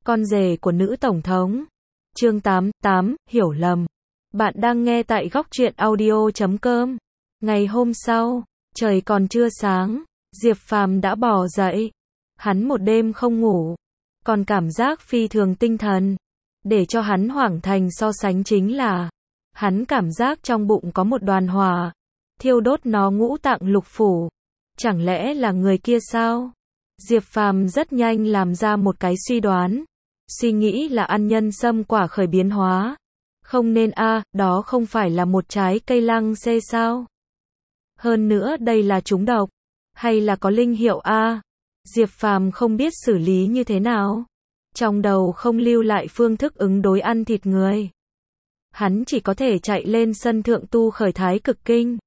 Con rể của nữ tổng thống. Chương 8, hiểu lầm. Bạn đang nghe tại góc truyện audio.com. Ngày hôm sau, trời còn chưa sáng, Diệp Phàm đã bò dậy. Hắn một đêm không ngủ, còn cảm giác phi thường tinh thần. Để cho hắn hoảng thành so sánh chính là, hắn cảm giác trong bụng có một đoàn hỏa, thiêu đốt nó ngũ tạng lục phủ. Chẳng lẽ là người kia sao? Diệp Phàm rất nhanh làm ra một cái suy đoán. Suy nghĩ là ăn nhân sâm quả khởi biến hóa. Không nên đó không phải là một trái cây lăng xê sao? Hơn nữa đây là trúng độc, hay là có linh hiệu Diệp Phàm không biết xử lý như thế nào. Trong đầu không lưu lại phương thức ứng đối ăn thịt người. Hắn chỉ có thể chạy lên sân thượng tu khởi thái cực kinh.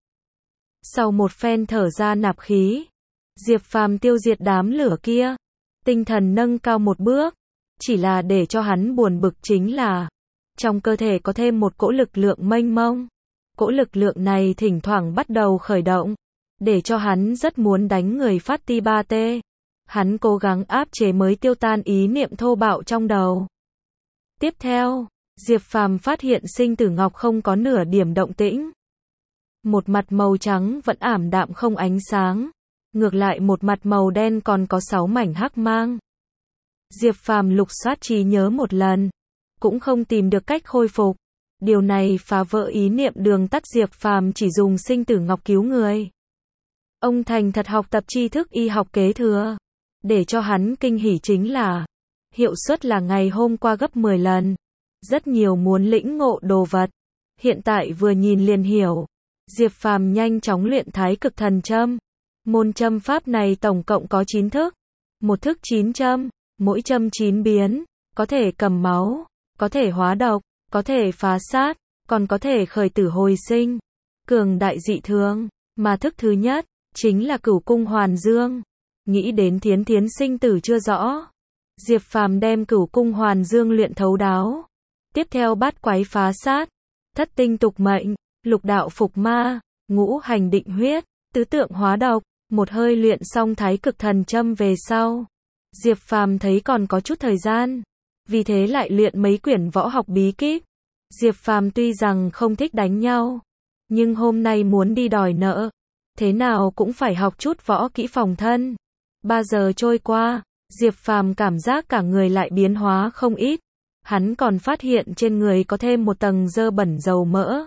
Sau một phen thở ra nạp khí, Diệp Phàm tiêu diệt đám lửa kia, tinh thần nâng cao một bước. Chỉ là để cho hắn buồn bực chính là, trong cơ thể có thêm một cỗ lực lượng mênh mông. Cỗ lực lượng này thỉnh thoảng bắt đầu khởi động, để cho hắn rất muốn đánh người phát ti ba tê. Hắn cố gắng áp chế mới tiêu tan ý niệm thô bạo trong đầu. Tiếp theo, Diệp Phàm phát hiện sinh tử ngọc không có nửa điểm động tĩnh. Một mặt màu trắng vẫn ảm đạm không ánh sáng, ngược lại một mặt màu đen còn có 6 mảnh hắc mang. Diệp Phàm lục soát trí nhớ một lần, cũng không tìm được cách khôi phục. Điều này phá vỡ ý niệm đường tắt Diệp Phàm chỉ dùng sinh tử ngọc cứu người. Ông thành thật học tập tri thức y học kế thừa. Để cho hắn kinh hỉ chính là, hiệu suất là ngày hôm qua gấp 10 lần. Rất nhiều muốn lĩnh ngộ đồ vật, hiện tại vừa nhìn liền hiểu. Diệp Phàm nhanh chóng luyện thái cực thần châm. Môn châm pháp này tổng cộng có 9 thức. Một thức 9 châm, mỗi châm 9 biến, có thể cầm máu, có thể hóa độc, có thể phá sát, còn có thể khởi tử hồi sinh, cường đại dị thường. Mà thức thứ nhất chính là Cửu Cung Hoàn Dương. Nghĩ đến thiến thiến sinh tử chưa rõ, Diệp Phàm đem Cửu Cung Hoàn Dương luyện thấu đáo. Tiếp theo bát quái phá sát, thất tinh tục mệnh, lục đạo phục ma, ngũ hành định huyết, tứ tượng hóa độc. Một hơi luyện xong thái cực thần châm về sau, Diệp Phàm thấy còn có chút thời gian, vì thế lại luyện mấy quyển võ học bí kíp. Diệp Phàm tuy rằng không thích đánh nhau, nhưng hôm nay muốn đi đòi nợ, thế nào cũng phải học chút võ kỹ phòng thân. 3 giờ trôi qua, Diệp Phàm cảm giác cả người lại biến hóa không ít. Hắn còn phát hiện trên người có thêm một tầng dơ bẩn dầu mỡ.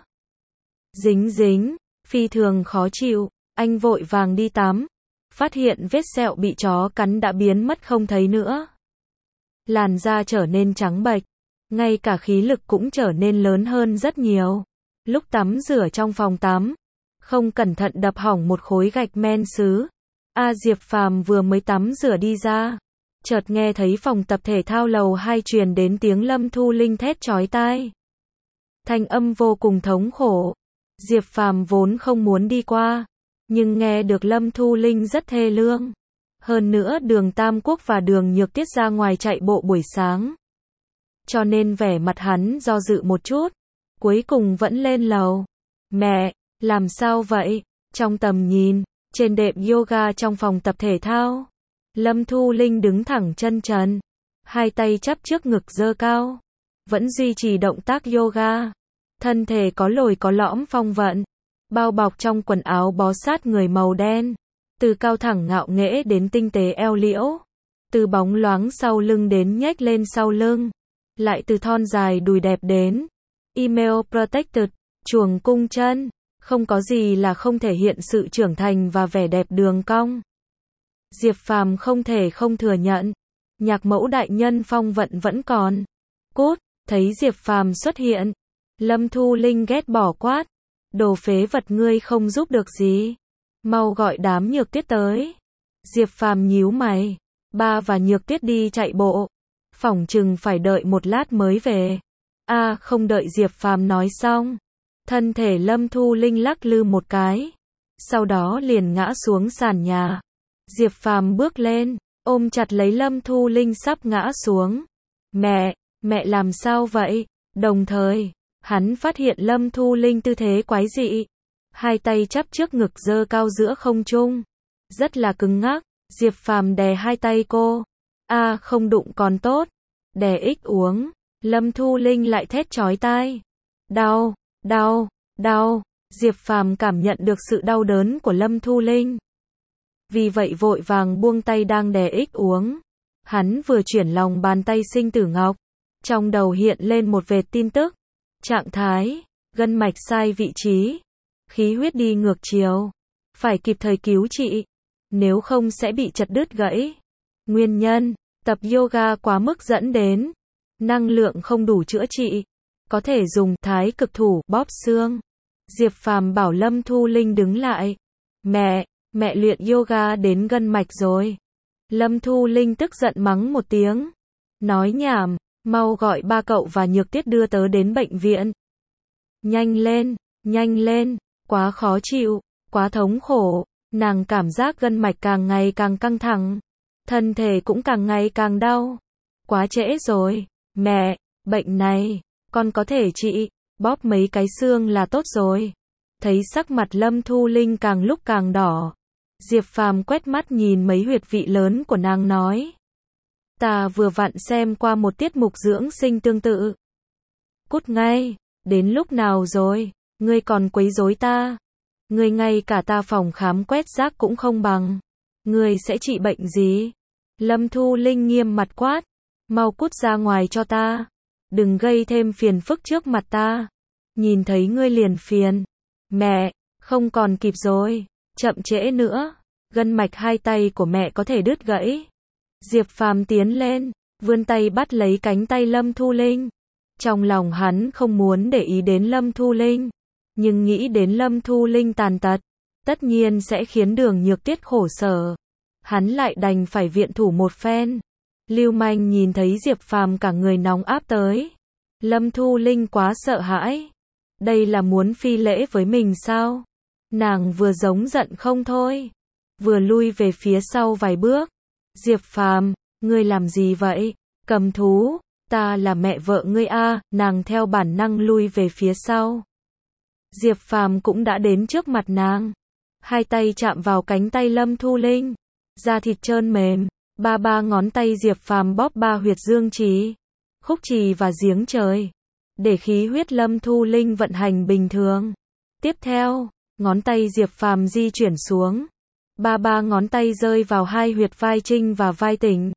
Dính dính, phi thường khó chịu, anh vội vàng đi tắm. Phát hiện vết sẹo bị chó cắn đã biến mất không thấy nữa. Làn da trở nên trắng bệch, ngay cả khí lực cũng trở nên lớn hơn rất nhiều. Lúc tắm rửa trong phòng tắm, không cẩn thận đập hỏng một khối gạch men sứ. Diệp Phàm vừa mới tắm rửa đi ra, chợt nghe thấy phòng tập thể thao lầu 2 truyền đến tiếng Lâm Thu Linh thét chói tai. Thanh âm vô cùng thống khổ. Diệp Phàm vốn không muốn đi qua, nhưng nghe được Lâm Thu Linh rất thê lương. Hơn nữa Đường Tam Quốc và Đường Nhược Tiết ra ngoài chạy bộ buổi sáng, cho nên vẻ mặt hắn do dự một chút, cuối cùng vẫn lên lầu. Mẹ, làm sao vậy? Trong tầm nhìn, trên đệm yoga trong phòng tập thể thao, Lâm Thu Linh đứng thẳng chân trần, hai tay chắp trước ngực giơ cao, vẫn duy trì động tác yoga. Thân thể có lồi có lõm phong vận, bao bọc trong quần áo bó sát người màu đen, từ cao thẳng ngạo nghễ đến tinh tế eo liễu, từ bóng loáng sau lưng đến nhếch lên sau lưng, lại từ thon dài đùi đẹp đến email protected, chuồng cung chân, không có gì là không thể hiện sự trưởng thành và vẻ đẹp đường cong. Diệp Phàm không thể không thừa nhận, nhạc mẫu đại nhân phong vận vẫn còn. Cút, thấy Diệp Phàm xuất hiện, Lâm Thu Linh ghét bỏ quát, đồ phế vật ngươi không giúp được gì, mau gọi đám Nhược Tiết tới. Diệp Phàm nhíu mày, ba và Nhược Tiết đi chạy bộ, phỏng chừng phải đợi một lát mới về. Không đợi Diệp Phàm nói xong, thân thể Lâm Thu Linh lắc lư một cái, sau đó liền ngã xuống sàn nhà. Diệp Phàm bước lên, ôm chặt lấy Lâm Thu Linh sắp ngã xuống. Mẹ làm sao vậy? Đồng thời, hắn phát hiện Lâm Thu Linh tư thế quái dị, hai tay chắp trước ngực giơ cao giữa không trung, rất là cứng ngắc. Diệp Phàm đè hai tay cô. Không đụng còn tốt, đè ích uống. Lâm Thu Linh lại thét chói tai. Đau, đau, đau. Diệp Phàm cảm nhận được sự đau đớn của Lâm Thu Linh. Vì vậy vội vàng buông tay đang đè ích uống. Hắn vừa chuyển lòng bàn tay sinh tử ngọc. Trong đầu hiện lên một vệt tin tức. Trạng thái, gân mạch sai vị trí. Khí huyết đi ngược chiều. Phải kịp thời cứu trị. Nếu không sẽ bị chật đứt gãy. Nguyên nhân, tập yoga quá mức dẫn đến năng lượng không đủ chữa trị. Có thể dùng thái cực thủ bóp xương. Diệp Phàm bảo Lâm Thu Linh đứng lại. Mẹ luyện yoga đến gân mạch rồi. Lâm Thu Linh tức giận mắng một tiếng. Nói nhảm, mau gọi ba cậu và Nhược Tiết đưa tớ đến bệnh viện. Nhanh lên, quá khó chịu, quá thống khổ. Nàng cảm giác gân mạch càng ngày càng căng thẳng. Thân thể cũng càng ngày càng đau. Quá trễ rồi, mẹ, bệnh này, con có thể trị, bóp mấy cái xương là tốt rồi. Thấy sắc mặt Lâm Thu Linh càng lúc càng đỏ. Diệp Phàm quét mắt nhìn mấy huyệt vị lớn của nàng nói. Ta vừa vặn xem qua một tiết mục dưỡng sinh tương tự. Cút ngay, đến lúc nào rồi, ngươi còn quấy rối ta. Ngươi ngay cả ta phòng khám quét rác cũng không bằng. Ngươi sẽ trị bệnh gì? Lâm Thu Linh nghiêm mặt quát. Mau cút ra ngoài cho ta. Đừng gây thêm phiền phức trước mặt ta. Nhìn thấy ngươi liền phiền. Mẹ, không còn kịp rồi. Chậm trễ nữa. Gân mạch hai tay của mẹ có thể đứt gãy. Diệp Phàm tiến lên, vươn tay bắt lấy cánh tay Lâm Thu Linh. Trong lòng hắn không muốn để ý đến Lâm Thu Linh. Nhưng nghĩ đến Lâm Thu Linh tàn tật, tất nhiên sẽ khiến Đường Nhược Tiết khổ sở. Hắn lại đành phải viện thủ một phen. Lưu manh nhìn thấy Diệp Phàm cả người nóng áp tới. Lâm Thu Linh quá sợ hãi. Đây là muốn phi lễ với mình sao? Nàng vừa giống giận không thôi. Vừa lui về phía sau vài bước. Diệp Phàm, ngươi làm gì vậy? Cầm thú, ta là mẹ vợ ngươi a. Nàng theo bản năng lui về phía sau. Diệp Phàm cũng đã đến trước mặt nàng. Hai tay chạm vào cánh tay Lâm Thu Linh. Da thịt trơn mềm. Ba ngón tay Diệp Phàm bóp ba huyệt dương trì, khúc trì và giếng trời. Để khí huyết Lâm Thu Linh vận hành bình thường. Tiếp theo, ngón tay Diệp Phàm di chuyển xuống. Ba ngón tay rơi vào hai huyệt vai trinh và vai tỉnh.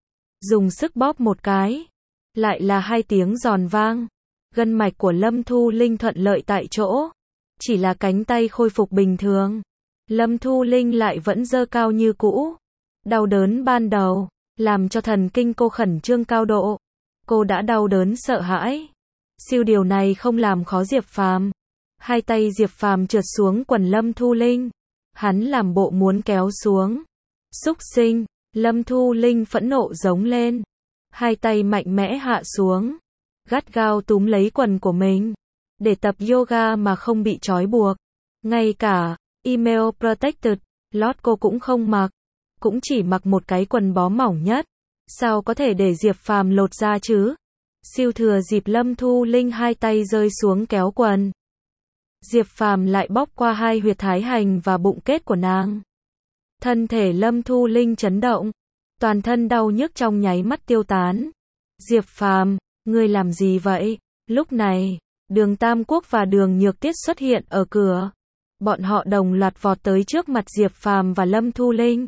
Dùng sức bóp một cái. Lại là hai tiếng giòn vang. Gân mạch của Lâm Thu Linh thuận lợi tại chỗ. Chỉ là cánh tay khôi phục bình thường. Lâm Thu Linh lại vẫn giơ cao như cũ. Đau đớn ban đầu, làm cho thần kinh cô khẩn trương cao độ. Cô đã đau đớn sợ hãi. Siêu điều này không làm khó Diệp Phàm. Hai tay Diệp Phàm trượt xuống quần Lâm Thu Linh. Hắn làm bộ muốn kéo xuống. Xúc sinh, Lâm Thu Linh phẫn nộ giống lên. Hai tay mạnh mẽ hạ xuống. Gắt gao túm lấy quần của mình. Để tập yoga mà không bị trói buộc. Ngay cả email protected, lót cô cũng không mặc. Cũng chỉ mặc một cái quần bó mỏng nhất. Sao có thể để Diệp Phàm lột ra chứ? Siêu thừa dịp Lâm Thu Linh hai tay rơi xuống kéo quần. Diệp Phàm lại bóp qua hai huyệt thái hành và bụng kết của nàng. Thân thể Lâm Thu Linh chấn động. Toàn thân đau nhức trong nháy mắt tiêu tán. Diệp Phàm, ngươi làm gì vậy? Lúc này, Đường Tam Quốc và Đường Nhược Tiết xuất hiện ở cửa. Bọn họ đồng loạt vọt tới trước mặt Diệp Phàm và Lâm Thu Linh.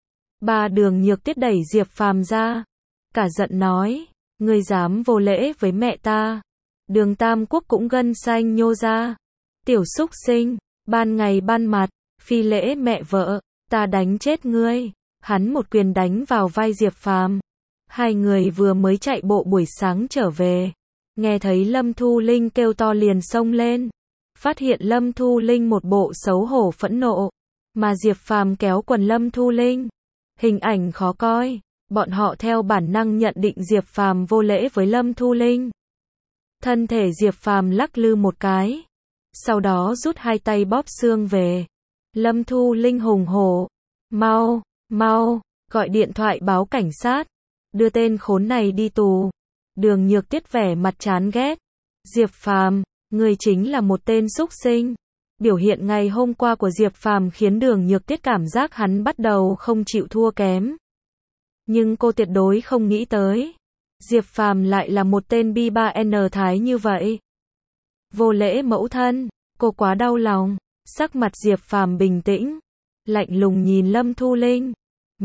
Đường Nhược Tiết đẩy Diệp Phàm ra. Cả giận nói, ngươi dám vô lễ với mẹ ta. Đường Tam Quốc cũng gân xanh nhô ra. Tiểu xúc sinh, ban ngày ban mặt, phi lễ mẹ vợ, ta đánh chết ngươi. Hắn một quyền đánh vào vai Diệp Phàm. Hai người vừa mới chạy bộ buổi sáng trở về. Nghe thấy Lâm Thu Linh kêu to liền xông lên. Phát hiện Lâm Thu Linh một bộ xấu hổ phẫn nộ. Mà Diệp Phàm kéo quần Lâm Thu Linh. Hình ảnh khó coi. Bọn họ theo bản năng nhận định Diệp Phàm vô lễ với Lâm Thu Linh. Thân thể Diệp Phàm lắc lư một cái. Sau đó rút hai tay bóp xương về. Lâm Thu Linh hùng hổ. Mau, gọi điện thoại báo cảnh sát. Đưa tên khốn này đi tù. Đường Nhược Tiết vẻ mặt chán ghét. Diệp Phàm, ngươi chính là một tên xúc sinh. Biểu hiện ngày hôm qua của Diệp Phàm khiến Đường Nhược Tiết cảm giác hắn bắt đầu không chịu thua kém. Nhưng cô tuyệt đối không nghĩ tới. Diệp Phàm lại là một tên bi ba n thái như vậy. Vô lễ mẫu thân, cô quá đau lòng. Sắc mặt Diệp Phàm bình tĩnh, lạnh lùng nhìn Lâm Thu Linh.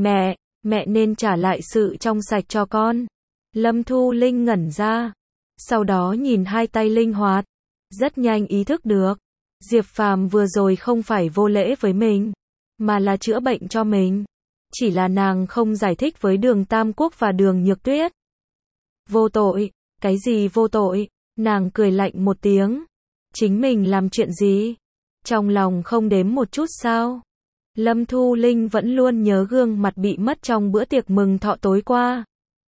Mẹ nên trả lại sự trong sạch cho con. Lâm Thu Linh ngẩn ra, sau đó nhìn hai tay linh hoạt, rất nhanh ý thức được, Diệp Phàm vừa rồi không phải vô lễ với mình, mà là chữa bệnh cho mình. Chỉ là nàng không giải thích với Đường Tam Quốc và Đường Nhược Tuyết. Vô tội, cái gì vô tội? Nàng cười lạnh một tiếng. Chính mình làm chuyện gì? Trong lòng không đếm một chút sao? Lâm Thu Linh vẫn luôn nhớ gương mặt bị mất trong bữa tiệc mừng thọ tối qua.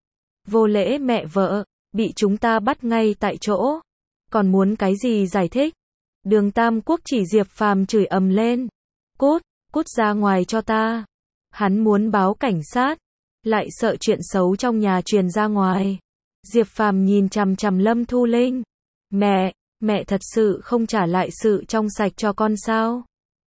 Vô lễ mẹ vợ, bị chúng ta bắt ngay tại chỗ. Còn muốn cái gì giải thích? Đường Tam Quốc chỉ Diệp Phàm chửi ầm lên. Cút ra ngoài cho ta. Hắn muốn báo cảnh sát, lại sợ chuyện xấu trong nhà truyền ra ngoài. Diệp Phàm nhìn chằm chằm Lâm Thu Linh. Mẹ thật sự không trả lại sự trong sạch cho con sao?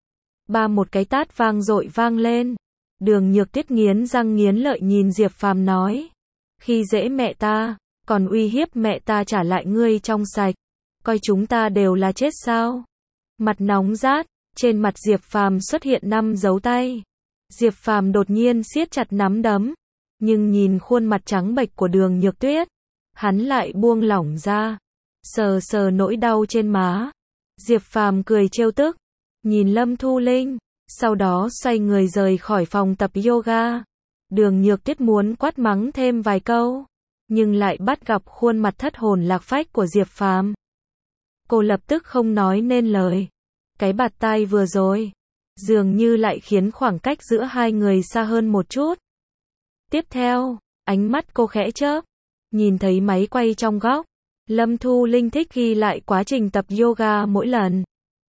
Một cái tát vang dội vang lên. Đường Nhược Tuyết nghiến răng nghiến lợi nhìn Diệp Phàm nói. Khi dễ mẹ ta, còn uy hiếp mẹ ta trả lại ngươi trong sạch. Coi chúng ta đều là chết sao? Mặt nóng rát, trên mặt Diệp Phàm xuất hiện 5 dấu tay. Diệp Phàm đột nhiên siết chặt nắm đấm, nhưng nhìn khuôn mặt trắng bệch của Đường Nhược Tuyết, hắn lại buông lỏng ra, sờ sờ nỗi đau trên má. Diệp Phàm cười trêu tức, nhìn Lâm Thu Linh, sau đó xoay người rời khỏi phòng tập yoga. Đường Nhược Tuyết muốn quát mắng thêm vài câu, nhưng lại bắt gặp khuôn mặt thất hồn lạc phách của Diệp Phàm. Cô lập tức không nói nên lời. Cái bạt tai vừa rồi, dường như lại khiến khoảng cách giữa hai người xa hơn một chút. Tiếp theo, ánh mắt cô khẽ chớp, nhìn thấy máy quay trong góc. Lâm Thu Linh thích ghi lại quá trình tập yoga mỗi lần.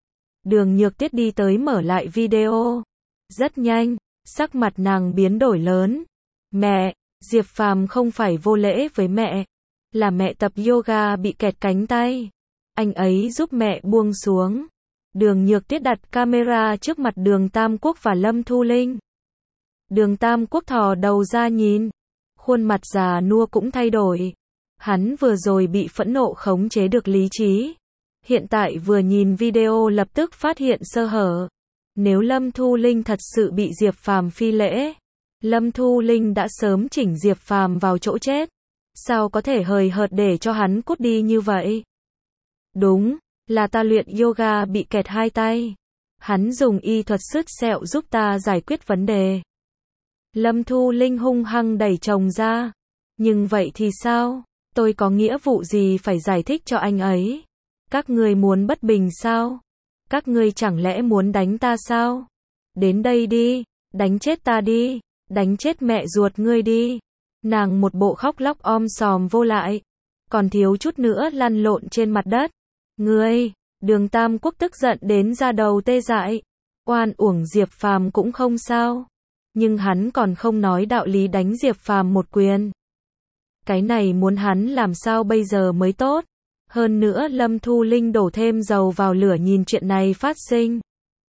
Đường Nhược Tuyết đi tới mở lại video. Rất nhanh, sắc mặt nàng biến đổi lớn. Mẹ, Diệp Phàm không phải vô lễ với mẹ, là mẹ tập yoga bị kẹt cánh tay. Anh ấy giúp mẹ buông xuống. Đường Nhược Tuyết đặt camera trước mặt Đường Tam Quốc và Lâm Thu Linh. Đường Tam Quốc thò đầu ra nhìn, khuôn mặt già nua cũng thay đổi. Hắn vừa rồi bị phẫn nộ khống chế được lý trí, hiện tại vừa nhìn video lập tức phát hiện sơ hở. Nếu Lâm Thu Linh thật sự bị Diệp Phàm phi lễ, Lâm Thu Linh đã sớm chỉnh Diệp Phàm vào chỗ chết. Sao có thể hời hợt để cho hắn cút đi như vậy? Đúng, là ta luyện yoga bị kẹt hai tay. Hắn dùng y thuật sứt sẹo giúp ta giải quyết vấn đề. Lâm Thu Linh hung hăng đẩy chồng ra. Nhưng vậy thì sao? Tôi có nghĩa vụ gì phải giải thích cho anh ấy? Các ngươi muốn bất bình sao? Các ngươi chẳng lẽ muốn đánh ta sao? Đến đây đi, đánh chết ta đi, đánh chết mẹ ruột ngươi đi. Nàng một bộ khóc lóc om sòm vô lại, còn thiếu chút nữa lăn lộn trên mặt đất. Ngươi, Đường Tam Quốc tức giận đến da đầu tê dại. Oan uổng Diệp Phàm cũng không sao, nhưng hắn còn không nói đạo lý đánh Diệp Phàm một quyền. Cái này muốn hắn làm sao bây giờ mới tốt? Hơn nữa Lâm Thu Linh đổ thêm dầu vào lửa nhìn chuyện này phát sinh.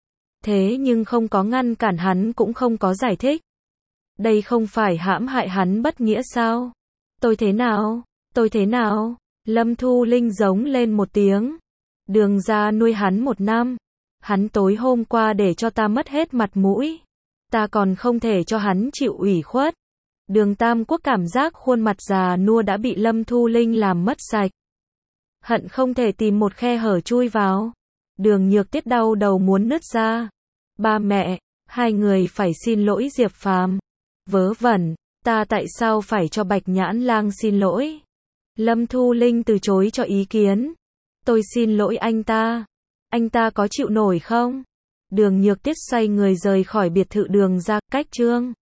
Thế nhưng không có ngăn cản hắn cũng không có giải thích. Đây không phải hãm hại hắn bất nghĩa sao? Tôi thế nào? Tôi thế nào? Lâm Thu Linh giống lên một tiếng. Đường gia nuôi hắn 1 năm. Hắn tối hôm qua để cho ta mất hết mặt mũi. Ta còn không thể cho hắn chịu ủy khuất. Đường Tam Quốc cảm giác khuôn mặt già nua đã bị Lâm Thu Linh làm mất sạch. Hận không thể tìm một khe hở chui vào. Đường Nhược Tuyết đau đầu muốn nứt ra. Ba mẹ, hai người phải xin lỗi Diệp Phàm. Vớ vẩn, ta tại sao phải cho Bạch Nhãn Lang xin lỗi? Lâm Thu Linh từ chối cho ý kiến. Tôi xin lỗi anh ta có chịu nổi không? Đường Nhược Tuyết xoay người rời khỏi biệt thự Đường ra, cách Trương